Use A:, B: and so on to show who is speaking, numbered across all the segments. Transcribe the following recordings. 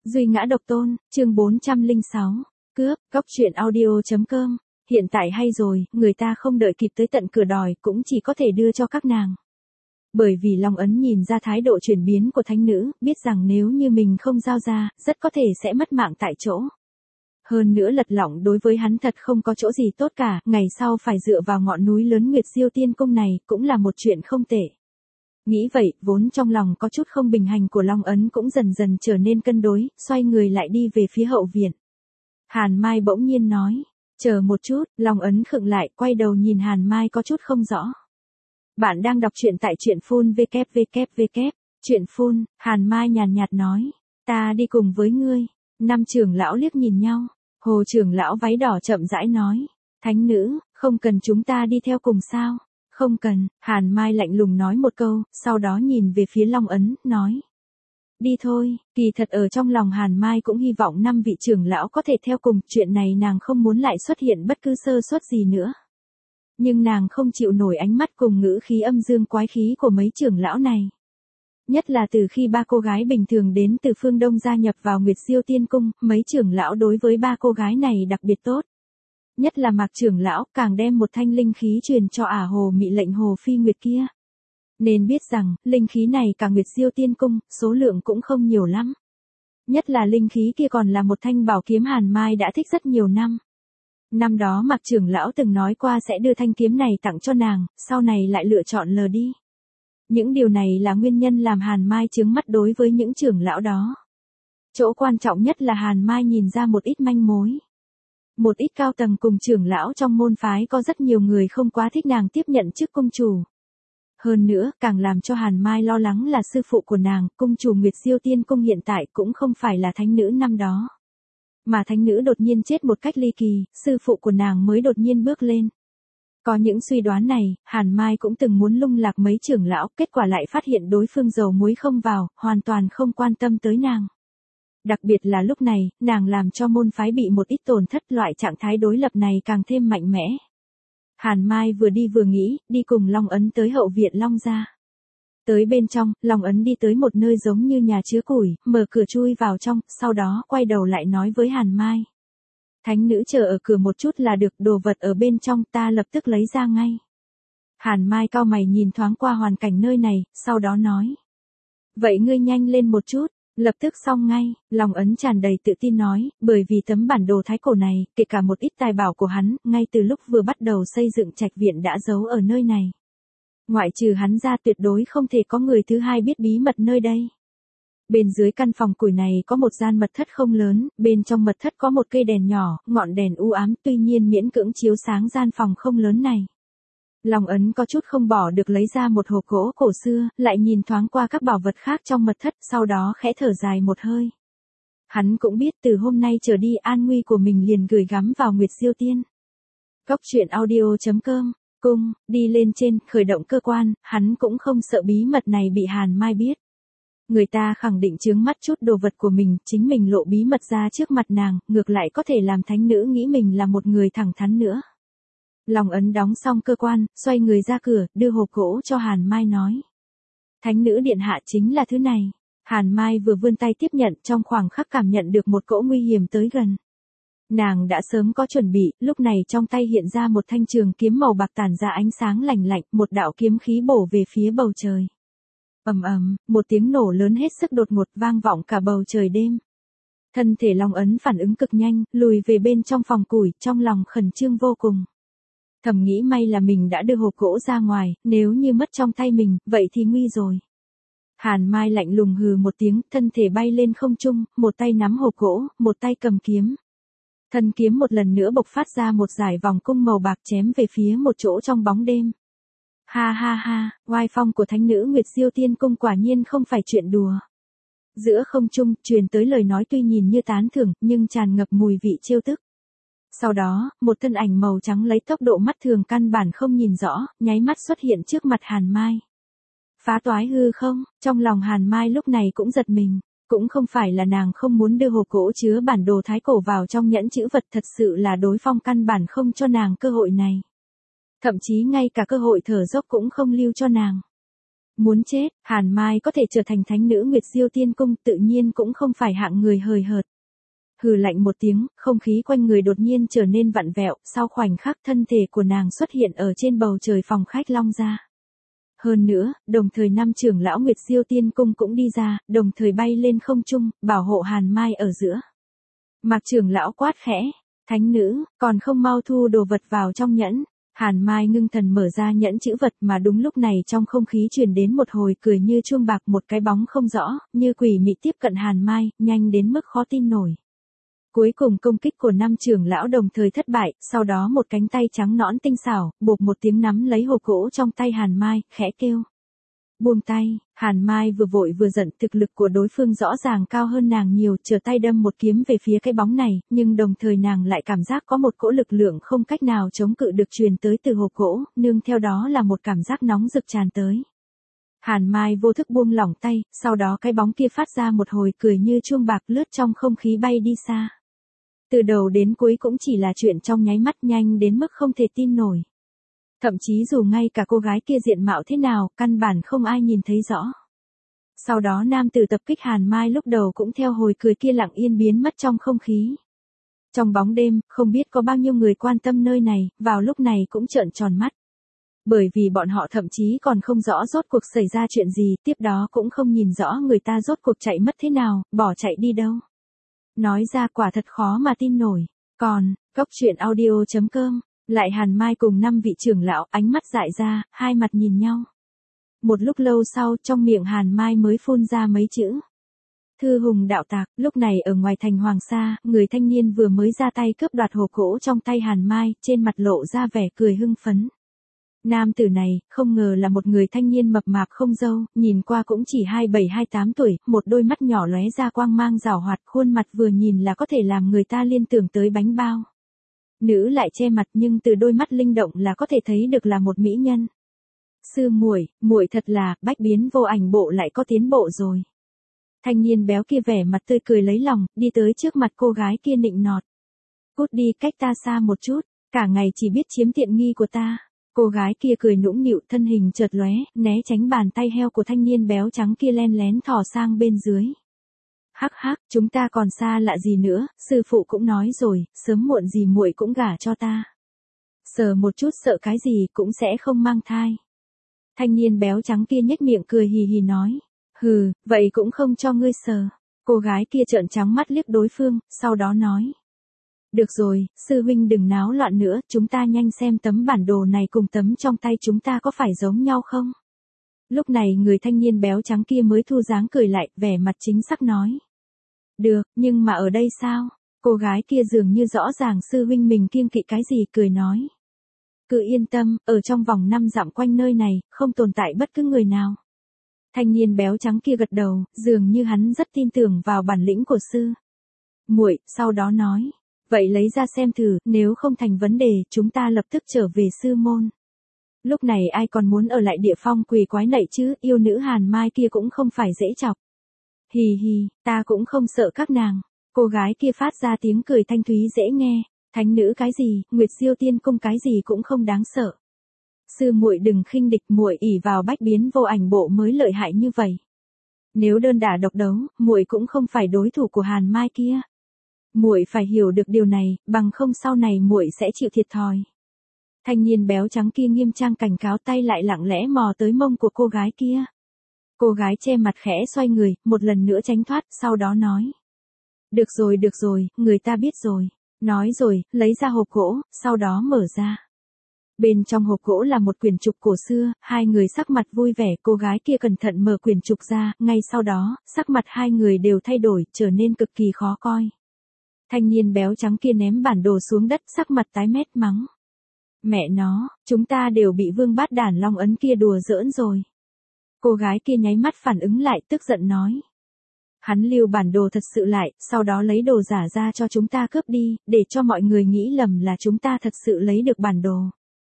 A: Duy ngã độc tôn, chương 406. Cướp, góc truyện audio.com. Hiện tại hay rồi, người ta không đợi kịp tới tận cửa đòi, cũng chỉ có thể đưa cho các nàng. Bởi vì Long Ấn nhìn ra thái độ chuyển biến của thánh nữ, biết rằng nếu như mình không giao ra, rất có thể sẽ mất mạng tại chỗ. Hơn nữa lật lọng đối với hắn thật không có chỗ gì tốt cả, ngày sau phải dựa vào ngọn núi lớn Nguyệt Diêu Tiên Cung này, cũng là một chuyện không tệ. Nghĩ vậy, vốn trong lòng có chút không bình hành của Long Ấn cũng dần dần trở nên cân đối, xoay người lại đi về phía hậu viện. Hàn Mai bỗng nhiên nói, chờ một chút, Long Ấn khựng lại, quay đầu nhìn Hàn Mai có chút không rõ. Bạn đang đọc truyện tại truyện phun www. Truyện phun, Hàn Mai nhàn nhạt nói, ta đi cùng với ngươi. Năm trưởng lão liếc nhìn nhau, Hồ trưởng lão váy đỏ chậm rãi nói, thánh nữ, không cần chúng ta đi theo cùng sao? Không cần, Hàn Mai lạnh lùng nói một câu, sau đó nhìn về phía Long Ấn, nói. Đi thôi, kỳ thật ở trong lòng Hàn Mai cũng hy vọng 5 vị trưởng lão có thể theo cùng, chuyện này nàng không muốn lại xuất hiện bất cứ sơ suất gì nữa. Nhưng nàng không chịu nổi ánh mắt cùng ngữ khí âm dương quái khí của mấy trưởng lão này. Nhất là từ khi ba cô gái bình thường đến từ phương Đông gia nhập vào Nguyệt Diêu Tiên Cung, mấy trưởng lão đối với ba cô gái này đặc biệt tốt. Nhất là Mạc trưởng lão càng đem một thanh linh khí truyền cho ả Hồ Mị lệnh Hồ Phi Nguyệt kia. Nên biết rằng, linh khí này cả Nguyệt Diêu Tiên Cung, số lượng cũng không nhiều lắm. Nhất là linh khí kia còn là một thanh bảo kiếm Hàn Mai đã thích rất nhiều năm. Năm đó Mạc trưởng lão từng nói qua sẽ đưa thanh kiếm này tặng cho nàng, sau này lại lựa chọn lờ đi. Những điều này là nguyên nhân làm Hàn Mai chướng mắt đối với những trưởng lão đó. Chỗ quan trọng nhất là Hàn Mai nhìn ra một ít manh mối. Một ít cao tầng cùng trưởng lão trong môn phái có rất nhiều người không quá thích nàng tiếp nhận chức cung chủ. Hơn nữa, càng làm cho Hàn Mai lo lắng là sư phụ của nàng, cung chủ Nguyệt Diêu Tiên Cung hiện tại cũng không phải là thánh nữ năm đó. Mà thánh nữ đột nhiên chết một cách ly kỳ, sư phụ của nàng mới đột nhiên bước lên. Có những suy đoán này, Hàn Mai cũng từng muốn lung lạc mấy trưởng lão, kết quả lại phát hiện đối phương dầu muối không vào, hoàn toàn không quan tâm tới nàng. Đặc biệt là lúc này, nàng làm cho môn phái bị một ít tổn thất, loại trạng thái đối lập này càng thêm mạnh mẽ. Hàn Mai vừa đi vừa nghĩ, đi cùng Long Ấn tới hậu viện Long gia. Tới bên trong, Long Ấn đi tới một nơi giống như nhà chứa củi, mở cửa chui vào trong, sau đó quay đầu lại nói với Hàn Mai. Thánh nữ chờ ở cửa một chút là được, đồ vật ở bên trong ta lập tức lấy ra ngay. Hàn Mai cau mày nhìn thoáng qua hoàn cảnh nơi này, sau đó nói. Vậy ngươi nhanh lên một chút. Lập tức xong ngay, Long Ấn tràn đầy tự tin nói, bởi vì tấm bản đồ thái cổ này, kể cả một ít tài bảo của hắn, ngay từ lúc vừa bắt đầu xây dựng trạch viện đã giấu ở nơi này. Ngoại trừ hắn ra tuyệt đối không thể có người thứ hai biết bí mật nơi đây. Bên dưới căn phòng củi này có một gian mật thất không lớn, bên trong mật thất có một cây đèn nhỏ, ngọn đèn u ám tuy nhiên miễn cưỡng chiếu sáng gian phòng không lớn này. Long Ấn có chút không bỏ được lấy ra một hộp gỗ cổ xưa, lại nhìn thoáng qua các bảo vật khác trong mật thất, sau đó khẽ thở dài một hơi. Hắn cũng biết từ hôm nay trở đi an nguy của mình liền gửi gắm vào Nguyệt Diêu Tiên. Góc truyện audio.com, cung, đi lên trên, khởi động cơ quan, hắn cũng không sợ bí mật này bị Hàn Mai biết. Người ta khẳng định chướng mắt chút đồ vật của mình, chính mình lộ bí mật ra trước mặt nàng, ngược lại có thể làm thánh nữ nghĩ mình là một người thẳng thắn nữa. Long Ấn đóng xong cơ quan, xoay người ra cửa, đưa hộp gỗ cho Hàn Mai nói. Thánh nữ điện hạ chính là thứ này. Hàn Mai vừa vươn tay tiếp nhận, trong khoảng khắc cảm nhận được một cỗ nguy hiểm tới gần. Nàng đã sớm có chuẩn bị, lúc này trong tay hiện ra một thanh trường kiếm màu bạc tản ra ánh sáng lạnh lạnh, một đạo kiếm khí bổ về phía bầu trời. Ầm ầm, một tiếng nổ lớn hết sức đột ngột vang vọng cả bầu trời đêm. Thân thể Long Ấn phản ứng cực nhanh, lùi về bên trong phòng củi, trong lòng khẩn trương vô cùng. Thầm nghĩ may là mình đã đưa hộp gỗ ra ngoài, nếu như mất trong tay mình, vậy thì nguy rồi. Hàn Mai lạnh lùng hừ một tiếng, thân thể bay lên không trung, một tay nắm hộp gỗ, một tay cầm kiếm. Thân kiếm một lần nữa bộc phát ra một dải vòng cung màu bạc chém về phía một chỗ trong bóng đêm. Ha ha ha, oai phong của thánh nữ Nguyệt Diêu Tiên Cung quả nhiên không phải chuyện đùa. Giữa không trung, truyền tới lời nói tuy nhìn như tán thưởng, nhưng tràn ngập mùi vị trêu tức. Sau đó, một thân ảnh màu trắng lấy tốc độ mắt thường căn bản không nhìn rõ, nháy mắt xuất hiện trước mặt Hàn Mai. Phá toái hư không, trong lòng Hàn Mai lúc này cũng giật mình, cũng không phải là nàng không muốn đưa hộp gỗ chứa bản đồ thái cổ vào trong nhẫn chữ vật, thật sự là đối phong căn bản không cho nàng cơ hội này. Thậm chí ngay cả cơ hội thở dốc cũng không lưu cho nàng. Muốn chết, Hàn Mai có thể trở thành thánh nữ Nguyệt Diêu Tiên Cung tự nhiên cũng không phải hạng người hời hợt. Hừ lạnh một tiếng, không khí quanh người đột nhiên trở nên vặn vẹo, sau khoảnh khắc thân thể của nàng xuất hiện ở trên bầu trời phòng khách Long gia. Hơn nữa, đồng thời năm trưởng lão Nguyệt Diêu Tiên Cung cũng đi ra, đồng thời bay lên không trung, bảo hộ Hàn Mai ở giữa. Mạc trưởng lão quát khẽ, thánh nữ, còn không mau thu đồ vật vào trong nhẫn. Hàn Mai ngưng thần mở ra nhẫn chữ vật mà đúng lúc này trong không khí truyền đến một hồi cười như chuông bạc, một cái bóng không rõ, như quỷ mị tiếp cận Hàn Mai, nhanh đến mức khó tin nổi. Cuối cùng công kích của năm trưởng lão đồng thời thất bại, sau đó một cánh tay trắng nõn tinh xảo, bộp một tiếng nắm lấy hộp gỗ trong tay Hàn Mai, khẽ kêu. Buông tay, Hàn Mai vừa vội vừa giận, thực lực của đối phương rõ ràng cao hơn nàng nhiều, trở tay đâm một kiếm về phía cái bóng này, nhưng đồng thời nàng lại cảm giác có một cỗ lực lượng không cách nào chống cự được truyền tới từ hộp gỗ, nương theo đó là một cảm giác nóng rực tràn tới. Hàn Mai vô thức buông lỏng tay, sau đó cái bóng kia phát ra một hồi cười như chuông bạc lướt trong không khí bay đi xa. Từ đầu đến cuối cũng chỉ là chuyện trong nháy mắt, nhanh đến mức không thể tin nổi. Thậm chí dù ngay cả cô gái kia diện mạo thế nào, căn bản không ai nhìn thấy rõ. Sau đó nam tử tập kích Hàn Mai lúc đầu cũng theo hồi cười kia lặng yên biến mất trong không khí. Trong bóng đêm, không biết có bao nhiêu người quan tâm nơi này, vào lúc này cũng trợn tròn mắt. Bởi vì bọn họ thậm chí còn không rõ rốt cuộc xảy ra chuyện gì, tiếp đó cũng không nhìn rõ người ta rốt cuộc chạy mất thế nào, bỏ chạy đi đâu. Nói ra quả thật khó mà tin nổi. Còn, Cốc Truyện Audio.com, lại Hàn Mai cùng 5 vị trưởng lão, ánh mắt dại ra, hai mặt nhìn nhau. Một lúc lâu sau, trong miệng Hàn Mai mới phun ra mấy chữ. Thư hùng đạo tạc. Lúc này ở ngoài thành Hoàng Sa, người thanh niên vừa mới ra tay cướp đoạt hộp gỗ trong tay Hàn Mai, trên mặt lộ ra vẻ cười hưng phấn. Nam tử này, không ngờ là một người thanh niên mập mạp không râu, nhìn qua cũng chỉ 27-28 tuổi, một đôi mắt nhỏ lóe ra quang mang giảo hoạt, khuôn mặt vừa nhìn là có thể làm người ta liên tưởng tới bánh bao. Nữ lại che mặt nhưng từ đôi mắt linh động là có thể thấy được là một mỹ nhân. Sư muội, muội thật là, bách biến vô ảnh bộ lại có tiến bộ rồi. Thanh niên béo kia vẻ mặt tươi cười lấy lòng, đi tới trước mặt cô gái kia nịnh nọt. Cút đi cách ta xa một chút, cả ngày chỉ biết chiếm tiện nghi của ta. Cô gái kia cười nũng nịu, thân hình chợt lóe, né tránh bàn tay heo của thanh niên béo trắng kia len lén thò sang bên dưới. Hắc hắc, chúng ta còn xa lạ gì nữa, sư phụ cũng nói rồi, sớm muộn gì muội cũng gả cho ta. Sờ một chút sợ cái gì cũng sẽ không mang thai. Thanh niên béo trắng kia nhếch miệng cười hì hì nói. Hừ, vậy cũng không cho ngươi sờ. Cô gái kia trợn trắng mắt liếc đối phương, sau đó nói. Được rồi, sư huynh đừng náo loạn nữa, chúng ta nhanh xem tấm bản đồ này cùng tấm trong tay chúng ta có phải giống nhau không? Lúc này người thanh niên béo trắng kia mới thu dáng cười lại, vẻ mặt chính xác nói. Được, nhưng mà ở đây sao? Cô gái kia dường như rõ ràng sư huynh mình kiêng kỵ cái gì, cười nói. Cứ yên tâm, ở trong vòng 5 dặm quanh nơi này, không tồn tại bất cứ người nào. Thanh niên béo trắng kia gật đầu, dường như hắn rất tin tưởng vào bản lĩnh của sư muội, sau đó nói. Vậy lấy ra xem thử, nếu không thành vấn đề, chúng ta lập tức trở về sư môn. Lúc này ai còn muốn ở lại địa phong quỷ quái nậy chứ, yêu nữ Hàn Mai kia cũng không phải dễ chọc. Hì hì, ta cũng không sợ các nàng. Cô gái kia phát ra tiếng cười thanh thúy dễ nghe. Thánh nữ cái gì, Nguyệt Diêu Tiên Cung cái gì cũng không đáng sợ. Sư muội đừng khinh địch, muội ỷ vào bách biến vô ảnh bộ mới lợi hại như vậy. Nếu đơn đả độc đấu, muội cũng không phải đối thủ của Hàn Mai kia. Muội phải hiểu được điều này, bằng không sau này muội sẽ chịu thiệt thòi. Thanh niên béo trắng kia nghiêm trang cảnh cáo, tay lại lặng lẽ mò tới mông của cô gái kia. Cô gái che mặt khẽ xoay người, một lần nữa tránh thoát, sau đó nói. Được rồi, người ta biết rồi. Nói rồi, lấy ra hộp gỗ, sau đó mở ra. Bên trong hộp gỗ là một quyển trục cổ xưa, hai người sắc mặt vui vẻ, cô gái kia cẩn thận mở quyển trục ra, ngay sau đó, sắc mặt hai người đều thay đổi, trở nên cực kỳ khó coi. Thanh niên béo trắng kia ném bản đồ xuống đất, sắc mặt tái mét mắng. Mẹ nó, chúng ta đều bị vương bát đản long ấn kia đùa giỡn rồi. Cô gái kia nháy mắt phản ứng lại, tức giận nói. Hắn lưu bản đồ thật sự lại, sau đó lấy đồ giả ra cho chúng ta cướp đi, để cho mọi người nghĩ lầm là chúng ta thật sự lấy được bản đồ.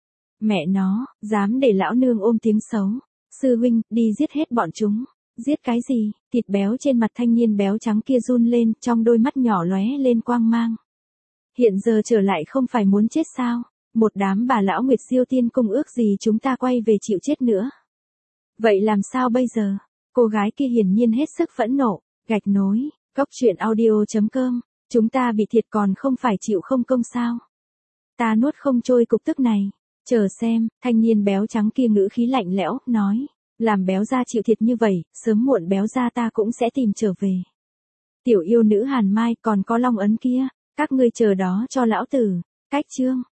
A: Mẹ nó, dám để lão nương ôm tiếng xấu. Sư huynh, đi giết hết bọn chúng. Giết cái gì? Thịt béo trên mặt thanh niên béo trắng kia run lên, trong đôi mắt nhỏ lóe lên quang mang. Hiện giờ trở lại không phải muốn chết sao? Một đám bà lão Nguyệt Diêu Tiên Cung ước gì chúng ta quay về chịu chết nữa. Vậy làm sao bây giờ? Cô gái kia hiển nhiên hết sức phẫn nộ, gạch nối, góc chuyện audio.com, chúng ta bị thiệt còn không phải chịu không công sao? Ta nuốt không trôi cục tức này. Chờ xem, thanh niên béo trắng kia ngữ khí lạnh lẽo, nói, làm béo gia chịu thiệt như vậy, sớm muộn béo gia ta cũng sẽ tìm trở về. Tiểu yêu nữ Hàn Mai còn có long ấn kia, các ngươi chờ đó cho lão tử. Cách chương